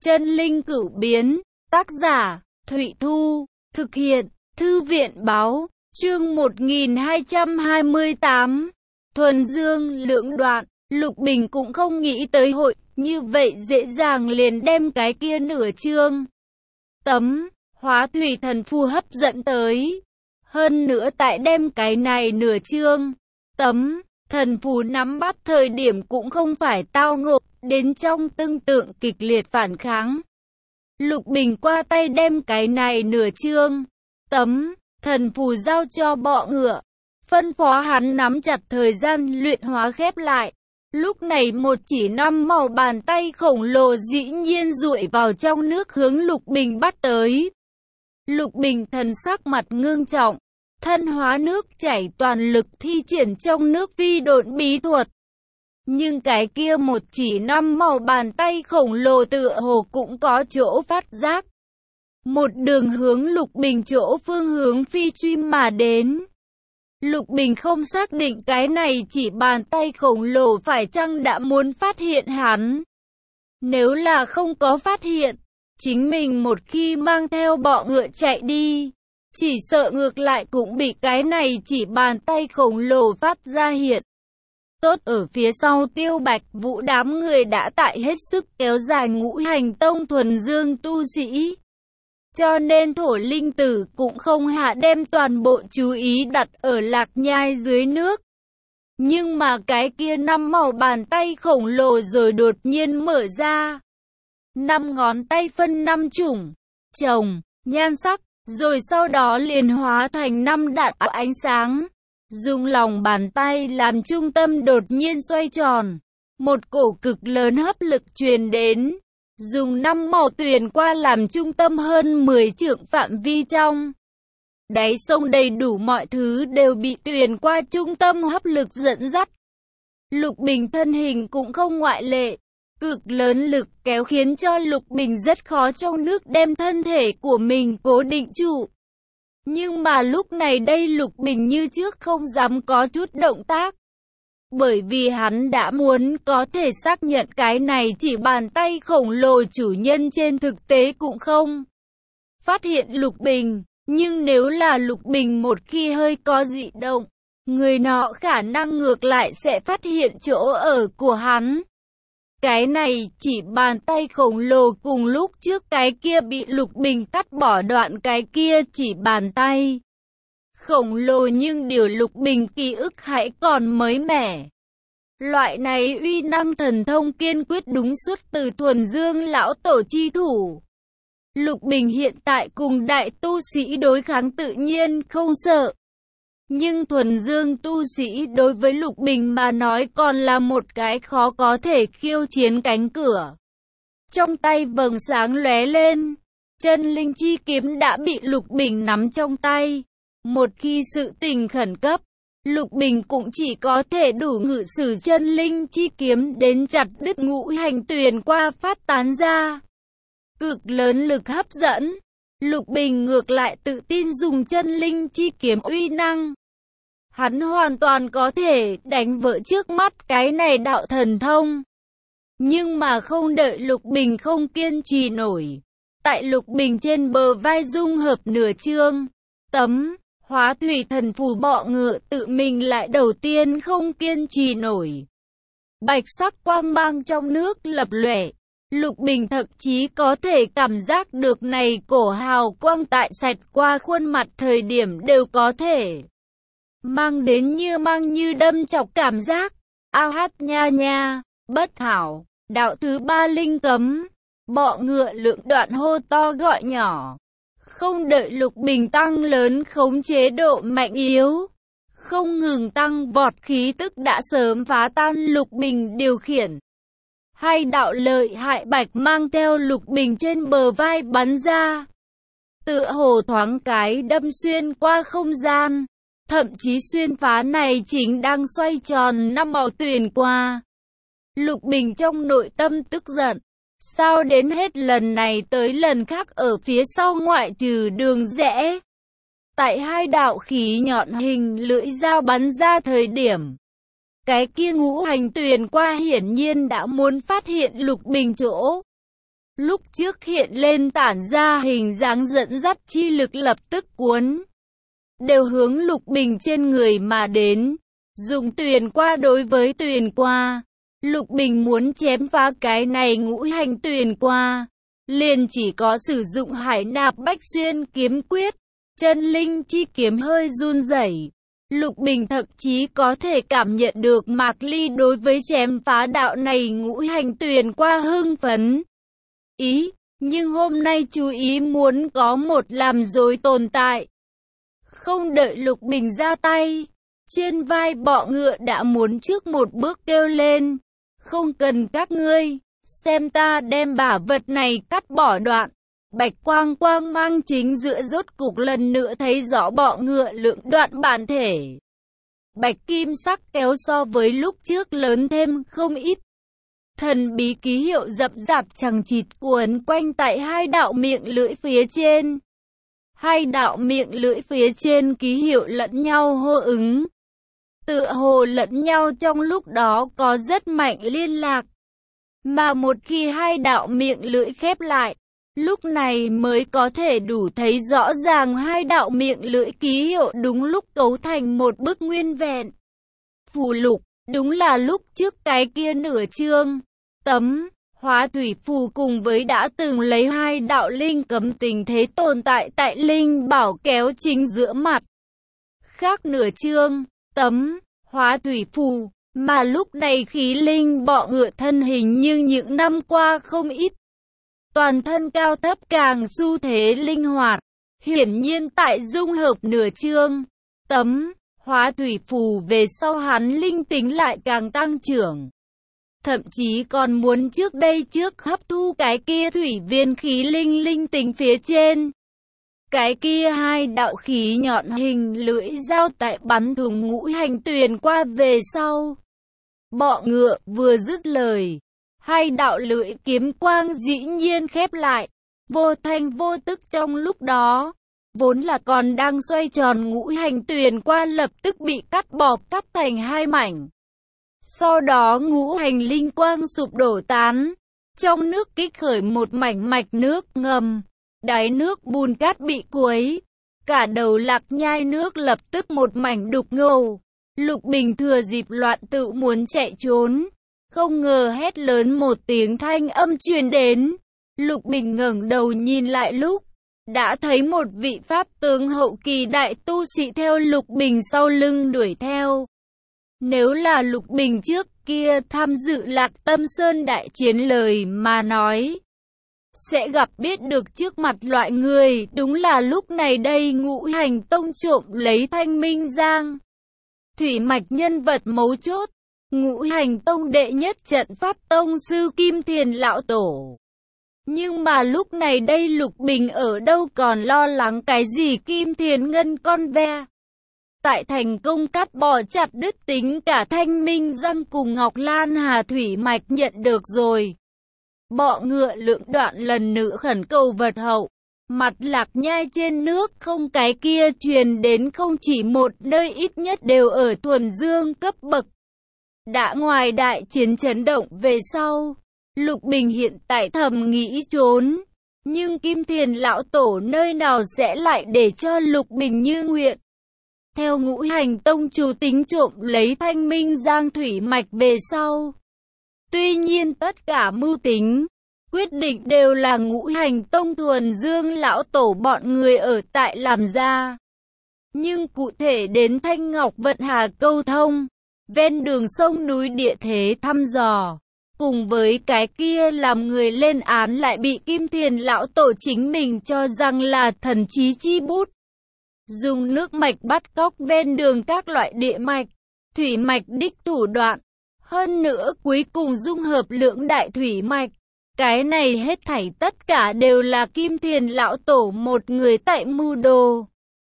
Chân linh cửu biến, tác giả, Thụy Thu, thực hiện, Thư viện Báo, chương 1228, Thuần Dương lưỡng đoạn. Lục Bình cũng không nghĩ tới hội, như vậy dễ dàng liền đem cái kia nửa chương tấm hóa thủy thần phù hấp dẫn tới. Hơn nữa tại đem cái này nửa chương tấm thần phù nắm bắt thời điểm cũng không phải tao ngộ đến trong tương tượng kịch liệt phản kháng. Lục Bình qua tay đem cái này nửa chương tấm thần phù giao cho bọ ngựa, phân phó hắn nắm chặt thời gian luyện hóa khép lại. Lúc này một chỉ 5 màu bàn tay khổng lồ dĩ nhiên duỗi vào trong nước hướng Lục Bình bắt tới. Lục Bình thần sắc mặt ngưng trọng, thân hóa nước chảy toàn lực thi triển trong nước vi độn bí thuật. Nhưng cái kia một chỉ 5 màu bàn tay khổng lồ tựa hồ cũng có chỗ phát giác. Một đường hướng Lục Bình chỗ phương hướng phi truy mà đến. Lục Bình không xác định cái này chỉ bàn tay khổng lồ phải chăng đã muốn phát hiện hắn. Nếu là không có phát hiện, chính mình một khi mang theo bọ ngựa chạy đi, chỉ sợ ngược lại cũng bị cái này chỉ bàn tay khổng lồ phát ra hiện. Tốt ở phía sau Tiêu Bạch Vũ đám người đã tại hết sức kéo dài Ngũ Hành Tông thuần dương tu sĩ. Cho nên Thổ Linh Tử cũng không hạ đem toàn bộ chú ý đặt ở Lạc Nhai dưới nước. Nhưng mà cái kia 5 màu bàn tay khổng lồ rồi đột nhiên mở ra. 5 ngón tay phân 5 chủng, chồng, nhan sắc, rồi sau đó liền hóa thành 5 đạn ánh sáng. Dùng lòng bàn tay làm trung tâm đột nhiên xoay tròn. Một cổ cực lớn hấp lực truyền đến. Dùng 5 màu tuyền qua làm trung tâm hơn 10 trượng phạm vi trong. Đáy sông đầy đủ mọi thứ đều bị tuyền qua trung tâm hấp lực dẫn dắt. Lục Bình thân hình cũng không ngoại lệ. Cực lớn lực kéo khiến cho Lục Bình rất khó trong nước đem thân thể của mình cố định trụ. Nhưng mà lúc này đây Lục Bình như trước không dám có chút động tác. Bởi vì hắn đã muốn có thể xác nhận cái này chỉ bàn tay khổng lồ chủ nhân trên thực tế cũng không phát hiện Lục Bình. Nhưng nếu là Lục Bình một khi hơi có dị động, người nọ khả năng ngược lại sẽ phát hiện chỗ ở của hắn. Cái này chỉ bàn tay khổng lồ cùng lúc trước cái kia bị Lục Bình cắt bỏ đoạn cái kia chỉ bàn tay khổng lồ, nhưng điều Lục Bình ký ức hãy còn mới mẻ. Loại này uy năng thần thông kiên quyết đúng xuất từ thuần dương lão tổ chi thủ. Lục Bình hiện tại cùng đại tu sĩ đối kháng tự nhiên không sợ. Nhưng thuần dương tu sĩ đối với Lục Bình mà nói còn là một cái khó có thể khiêu chiến cánh cửa. Trong tay vầng sáng lóe lên, chân linh chi kiếm đã bị Lục Bình nắm trong tay. Một khi sự tình khẩn cấp, Lục Bình cũng chỉ có thể đủ ngự sử chân linh chi kiếm đến chặt đứt ngũ hành tuyền qua phát tán ra. Cực lớn lực hấp dẫn, Lục Bình ngược lại tự tin dùng chân linh chi kiếm uy năng. Hắn hoàn toàn có thể đánh vỡ trước mắt cái này đạo thần thông. Nhưng mà không đợi Lục Bình không kiên trì nổi. Tại Lục Bình trên bờ vai dung hợp nửa chương tấm hóa thủy thần phù bọ ngựa tự mình lại đầu tiên không kiên trì nổi. Bạch sắc quang mang trong nước lập lòe. Lục Bình thậm chí có thể cảm giác được này cổ hào quang tại xẹt qua khuôn mặt thời điểm đều có thể mang đến như đâm chọc cảm giác. A hát nha nha, bất hảo, đạo thứ 3 linh cấm. Bọ ngựa lượng đoạn hô to gọi nhỏ. Không đợi Lục Bình tăng lớn khống chế độ mạnh yếu, không ngừng tăng vọt khí tức đã sớm phá tan Lục Bình điều khiển. Hai đạo lợi hại bạch mang theo Lục Bình trên bờ vai bắn ra. Tựa hồ thoáng cái đâm xuyên qua không gian. Thậm chí xuyên phá này chính đang xoay tròn 5 màu tuyền qua. Lục Bình trong nội tâm tức giận. Sao đến hết lần này tới lần khác ở phía sau ngoại trừ đường rẽ. Tại hai đạo khí nhọn hình lưỡi dao bắn ra thời điểm. Cái kia ngũ hành tuyền qua hiển nhiên đã muốn phát hiện Lục Bình chỗ. lúc trước hiện lên tản ra hình dáng dẫn dắt chi lực lập tức cuốn đều hướng Lục Bình trên người mà đến. Dùng tuyền qua đối với tuyền qua, Lục Bình muốn chém phá cái này ngũ hành tuyền qua, liền chỉ có sử dụng Hải Nạp Bách Xuyên kiếm quyết. Chân linh chi kiếm hơi run rẩy. Lục Bình thậm chí có thể cảm nhận được Mạc Ly đối với chém phá đạo này ngũ hành tuyền qua hưng phấn. Nhưng hôm nay chú ý muốn có một làm dối tồn tại. Không đợi Lục Bình ra tay, trên vai bọ ngựa đã muốn trước một bước kêu lên. Không cần các ngươi, xem ta đem bả vật này cắt bỏ đoạn. Bạch quang quang mang chính giữa rốt cục lần nữa thấy rõ bọ ngựa lượng đoạn bản thể. Bạch kim sắc kéo so với lúc trước lớn thêm không ít. Thần bí ký hiệu rậm rạp chằng chịt cuốn quanh tại hai đạo miệng lưỡi phía trên. Hai đạo miệng lưỡi phía trên ký hiệu lẫn nhau hô ứng. Tựa hồ lẫn nhau trong lúc đó có rất mạnh liên lạc. Mà một khi hai đạo miệng lưỡi khép lại, lúc này mới có thể đủ thấy rõ ràng hai đạo miệng lưỡi ký hiệu đúng lúc cấu thành một bức nguyên vẹn. Phù lục, đúng là lúc trước cái kia nửa chương. Tấm, hóa thủy phù cùng với đã từng lấy hai đạo linh cấm tình thế tồn tại tại linh bảo kéo chính giữa mặt. Khác nửa chương, tấm, hóa thủy phù, mà lúc này khí linh bọ ngựa thân hình nhưng những năm qua không ít. Toàn thân cao thấp càng xu thế linh hoạt, hiển nhiên tại dung hợp nửa chương, tấm, hóa thủy phù về sau hắn linh tính lại càng tăng trưởng. Thậm chí còn muốn trước đây trước hấp thu cái kia thủy viên khí linh linh tính phía trên. Cái kia hai đạo khí nhọn hình lưỡi dao tại bắn thủng ngũ hành tuyền qua về sau. Bọ ngựa vừa dứt lời, hai đạo lưỡi kiếm quang dĩ nhiên khép lại, vô thanh vô tức trong lúc đó. Vốn là còn đang xoay tròn ngũ hành tuyền qua lập tức bị cắt thành hai mảnh. Sau đó ngũ hành linh quang sụp đổ tán, trong nước kích khởi một mảnh mạch nước ngầm, đáy nước bùn cát bị quấy, cả đầu lạc nhai nước lập tức một mảnh đục ngầu. Lục Bình thừa dịp loạn tự muốn chạy trốn, không ngờ hét lớn một tiếng thanh âm truyền đến. Lục Bình ngẩng đầu nhìn lại lúc, đã thấy một vị pháp tướng hậu kỳ đại tu sĩ theo Lục Bình sau lưng đuổi theo. Nếu là Lục Bình trước kia tham dự Lạc Tâm Sơn đại chiến lời mà nói, sẽ gặp biết được trước mặt loại người đúng là lúc này đây Ngũ Hành Tông trộm lấy Thanh Minh Giang. Thủy mạch nhân vật mấu chốt, Ngũ Hành Tông đệ nhất trận pháp tông sư Kim Thiền Lão Tổ. Nhưng mà lúc này đây Lục Bình ở đâu còn lo lắng cái gì Kim Thiền Ngân con ve. Tại thành công cắt bỏ chặt đứt tính cả Thanh Minh Giang cùng Ngọc Lan Hà thủy mạch nhận được rồi. Bọ ngựa lượng đoạn lần nữa khẩn cầu vật hậu. Mặt lạc nhai trên nước không cái kia truyền đến không chỉ một nơi ít nhất đều ở thuần dương cấp bậc. Đã ngoài đại chiến chấn động về sau, Lục Bình hiện tại thầm nghĩ trốn. Nhưng Kim Thiền Lão Tổ nơi nào sẽ lại để cho Lục Bình như nguyện. Theo Ngũ Hành Tông chủ tính trộm lấy Thanh Minh Giang thủy mạch về sau. Tuy nhiên tất cả mưu tính, quyết định đều là Ngũ Hành Tông thuần dương lão tổ bọn người ở tại làm ra. Nhưng cụ thể đến Thanh Ngọc Vận Hà câu thông, ven đường sông núi địa thế thăm dò, cùng với cái kia làm người lên án lại bị Kim Thiền Lão Tổ chính mình cho rằng là thần trí chi bút. Dùng nước mạch bắt cóc ven đường các loại địa mạch, thủy mạch đích thủ đoạn. Hơn nữa cuối cùng dung hợp lưỡng đại thủy mạch. Cái này hết thảy tất cả đều là Kim Thiền Lão Tổ một người tại mưu đồ.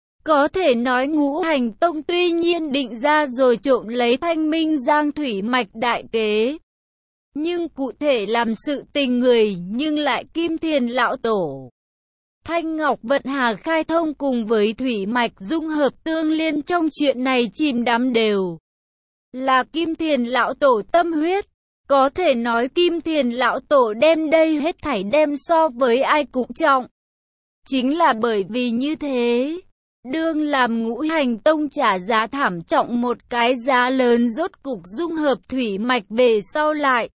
Có thể nói Ngũ Hành Tông tuy nhiên định ra rồi trộm lấy Thanh Minh Giang thủy mạch đại kế. Nhưng cụ thể làm sự tình người nhưng lại Kim Thiền Lão Tổ. Thanh Ngọc Vận Hà khai thông cùng với thủy mạch dung hợp tương liên trong chuyện này chìm đắm đều. Là Kim Thiền Lão Tổ tâm huyết. Có thể nói Kim Thiền Lão Tổ đem đây hết thảy đem so với ai cũng trọng. Chính là bởi vì như thế, đương làm Ngũ Hành Tông trả giá thảm trọng một cái giá lớn, rốt cục dung hợp thủy mạch về sau lại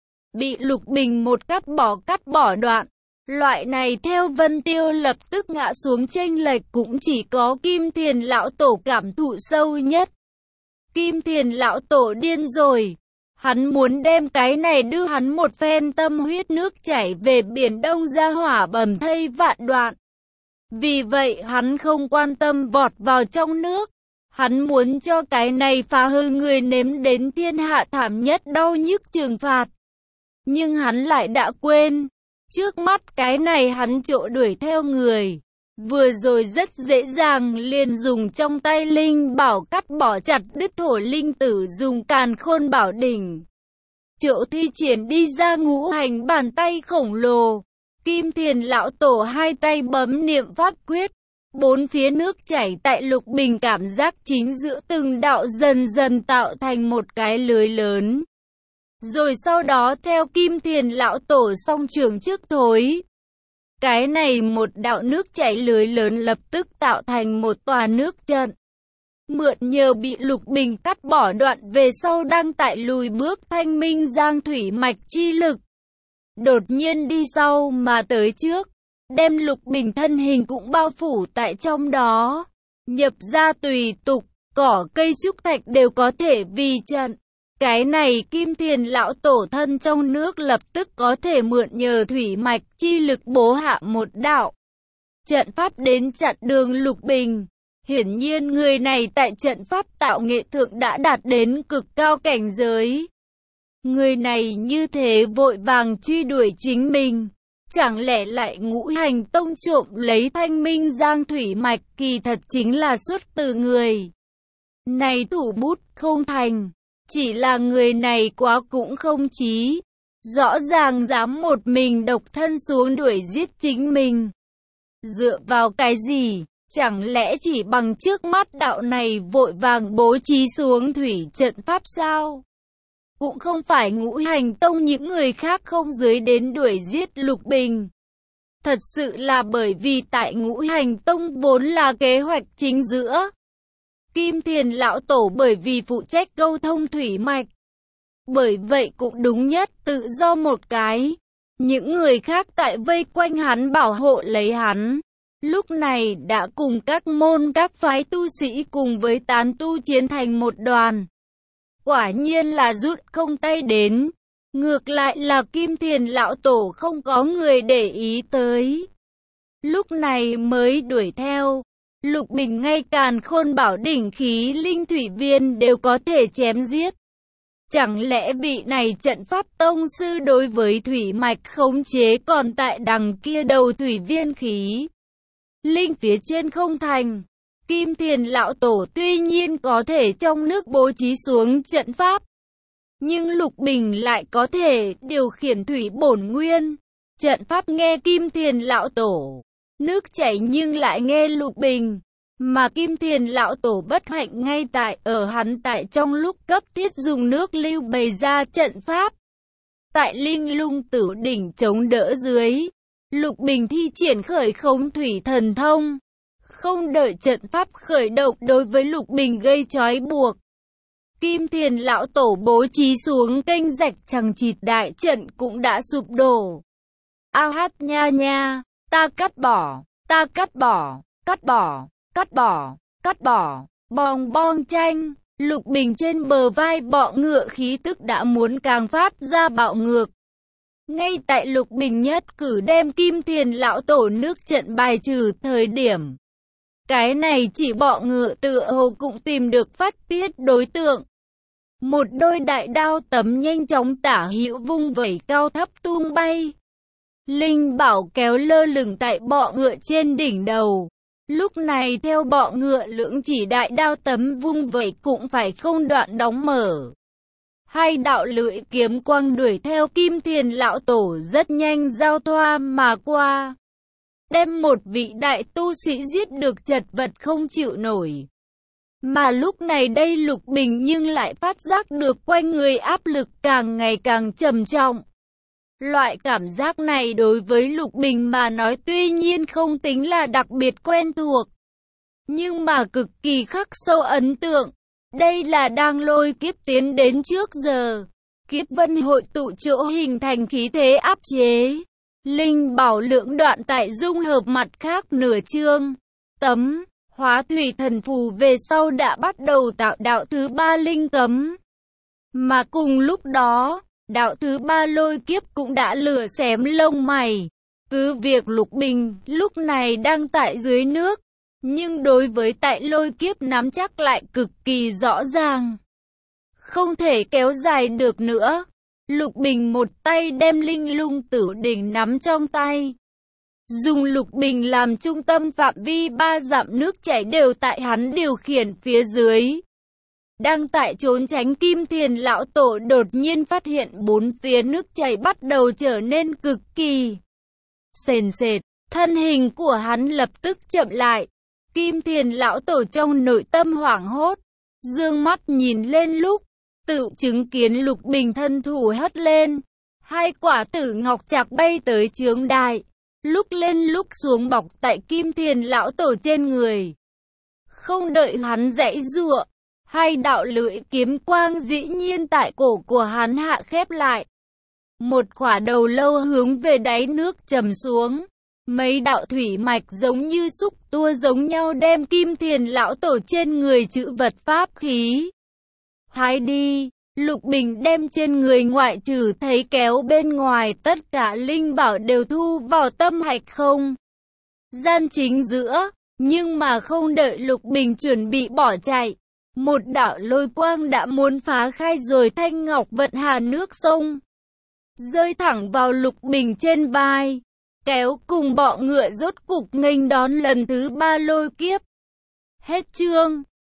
bị Lục Bình một cắt bỏ đoạn. Loại này theo Vân Tiêu lập tức ngã xuống chênh lệch cũng chỉ có Kim Thiền Lão Tổ cảm thụ sâu nhất. Kim Thiền Lão Tổ điên rồi. Hắn muốn đem cái này đưa hắn một phen tâm huyết nước chảy về Biển Đông ra hỏa bầm thây vạn đoạn. Vì vậy hắn không quan tâm vọt vào trong nước. Hắn muốn cho cái này phá hư người nếm đến thiên hạ thảm nhất đau nhức trừng phạt. Nhưng hắn lại đã quên. Trước mắt cái này hắn trộ đuổi theo người. Vừa rồi rất dễ dàng liền dùng trong tay linh bảo cắt bỏ chặt đứt thổ linh tử, dùng càn khôn bảo đỉnh trộ thi triển đi ra ngũ hành bàn tay khổng lồ. Kim Thiền Lão Tổ hai tay bấm niệm pháp quyết. Bốn phía nước chảy tại Lục Bình cảm giác chính giữa từng đạo dần dần tạo thành một cái lưới lớn. Rồi sau đó theo Kim Thiền Lão Tổ song trường trước thối. Cái này một đạo nước chảy lưới lớn lập tức tạo thành một tòa nước trận. Mượn nhờ bị Lục Bình cắt bỏ đoạn về sau đang tại lùi bước thanh minh giang thủy mạch chi lực. Đột nhiên đi sau mà tới trước, đem Lục Bình thân hình cũng bao phủ tại trong đó. Nhập ra tùy tục, cỏ cây trúc thạch đều có thể vì trận. Cái này Kim Thiền Lão Tổ thân trong nước lập tức có thể mượn nhờ thủy mạch chi lực bố hạ một đạo trận pháp đến chặn đường Lục Bình. Hiển nhiên người này tại trận pháp tạo nghệ thượng đã đạt đến cực cao cảnh giới. Người này như thế vội vàng truy đuổi chính mình. Chẳng lẽ lại Ngũ Hành Tông trộm lấy thanh minh giang thủy mạch, kỳ thật chính là xuất từ người này thủ bút không thành. Chỉ là người này quá cũng không chí. Rõ ràng dám một mình độc thân xuống đuổi giết chính mình. Dựa vào cái gì? Chẳng lẽ chỉ bằng trước mắt đạo này vội vàng bố trí xuống thủy trận pháp sao? Cũng không phải Ngũ Hành Tông những người khác không dưới đến đuổi giết Lục Bình. Thật sự là bởi vì tại Ngũ Hành Tông vốn là kế hoạch chính giữa. Kim Thiền Lão Tổ bởi vì phụ trách câu thông thủy mạch. Bởi vậy cũng đúng nhất tự do một cái. Những người khác tại vây quanh hắn bảo hộ lấy hắn. Lúc này đã cùng các môn các phái tu sĩ cùng với tán tu chiến thành một đoàn. Quả nhiên là rút không tay đến. Ngược lại là Kim Thiền Lão Tổ không có người để ý tới. Lúc này mới đuổi theo. Lục Bình ngay càn khôn bảo đỉnh khí linh thủy viên đều có thể chém giết. Chẳng lẽ vị này trận pháp tông sư đối với thủy mạch khống chế còn tại đằng kia đầu thủy viên khí linh phía trên không thành. Kim Thiền Lão Tổ tuy nhiên có thể trong nước bố trí xuống trận pháp, nhưng Lục Bình lại có thể điều khiển thủy bổn nguyên. Trận pháp nghe Kim Thiền Lão Tổ, nước chảy nhưng lại nghe Lục Bình. Mà Kim Thiền Lão Tổ bất hạnh ngay tại ở hắn tại trong lúc cấp thiết dùng nước lưu bày ra trận pháp. Tại Linh Lung Tử đỉnh chống đỡ dưới, Lục Bình thi triển khởi khống thủy thần thông. Không đợi trận pháp khởi động đối với Lục Bình gây trói buộc. Kim Thiền Lão Tổ bố trí xuống kênh rạch chằng chịt, đại trận cũng đã sụp đổ. A hát nha nha, ta cắt bỏ, cắt bỏ, bong bong tranh. Lục Bình trên bờ vai bọ ngựa khí tức đã muốn càng phát ra bạo ngược. Ngay tại Lục Bình nhất cử đem Kim Thiền Lão Tổ nước trận bài trừ thời điểm, cái này chỉ bọ ngựa tựa hồ cũng tìm được phát tiết đối tượng. Một đôi đại đao tấm nhanh chóng tả hữu vung vẩy cao thấp tung bay. Linh bảo kéo lơ lửng tại bọ ngựa trên đỉnh đầu. Lúc này theo bọ ngựa lưỡng chỉ đại đao tấm vung vẩy cũng phải không đoạn đóng mở. Hai đạo lưỡi kiếm quang đuổi theo Kim Thiền Lão Tổ rất nhanh giao thoa mà qua. Đem một vị đại tu sĩ giết được chật vật không chịu nổi. Mà lúc này đây Lục Bình nhưng lại phát giác được quanh người áp lực càng ngày càng trầm trọng. Loại cảm giác này đối với Lục Bình mà nói tuy nhiên không tính là đặc biệt quen thuộc, nhưng mà cực kỳ khắc sâu ấn tượng. Đây là đang lôi kiếp tiến đến trước giờ. Kiếp vân hội tụ chỗ hình thành khí thế áp chế. Linh bảo lưỡng đoạn tại dung hợp mặt khác nửa chương. Tấm, hóa thủy thần phù về sau đã bắt đầu tạo đạo thứ 3 linh cấm. Mà cùng lúc đó, đạo thứ 3 lôi kiếp cũng đã lửa xém lông mày. Cứ việc Lục Bình lúc này đang tại dưới nước, nhưng đối với tại lôi kiếp nắm chắc lại cực kỳ rõ ràng. Không thể kéo dài được nữa. Lục Bình một tay đem linh lung tử đỉnh nắm trong tay. Dùng Lục Bình làm trung tâm phạm vi 3 dặm nước chảy đều tại hắn điều khiển phía dưới. Đang tại trốn tránh Kim Thiền lão tổ đột nhiên phát hiện bốn phía nước chảy bắt đầu trở nên cực kỳ sền sệt. Thân hình của hắn lập tức chậm lại. Kim Thiền lão tổ trong nội tâm hoảng hốt, dương mắt nhìn lên lúc, tự chứng kiến Lục Bình thân thủ hất lên. Hai quả tử ngọc trạc bay tới chướng đài, lúc lên lúc xuống bọc tại Kim Thiền lão tổ trên người. Không đợi hắn giãy giụa, hai đạo lưỡi kiếm quang dĩ nhiên tại cổ của hắn hạ khép lại. Một quả đầu lâu hướng về đáy nước trầm xuống. Mấy đạo thủy mạch giống như xúc tua giống nhau đem Kim Thiền lão tổ trên người chữ vật pháp khí hái đi. Lục Bình đem trên người ngoại trừ thấy kéo bên ngoài tất cả linh bảo đều thu vào tâm hạch không gian chính giữa. Nhưng mà không đợi Lục Bình chuẩn bị bỏ chạy, một đạo lôi quang đã muốn phá khai rồi thanh ngọc vận hà nước sông, rơi thẳng vào Lục Bình trên vai, kéo cùng bọ ngựa rốt cục nghênh đón lần thứ 3 lôi kiếp. Hết chương.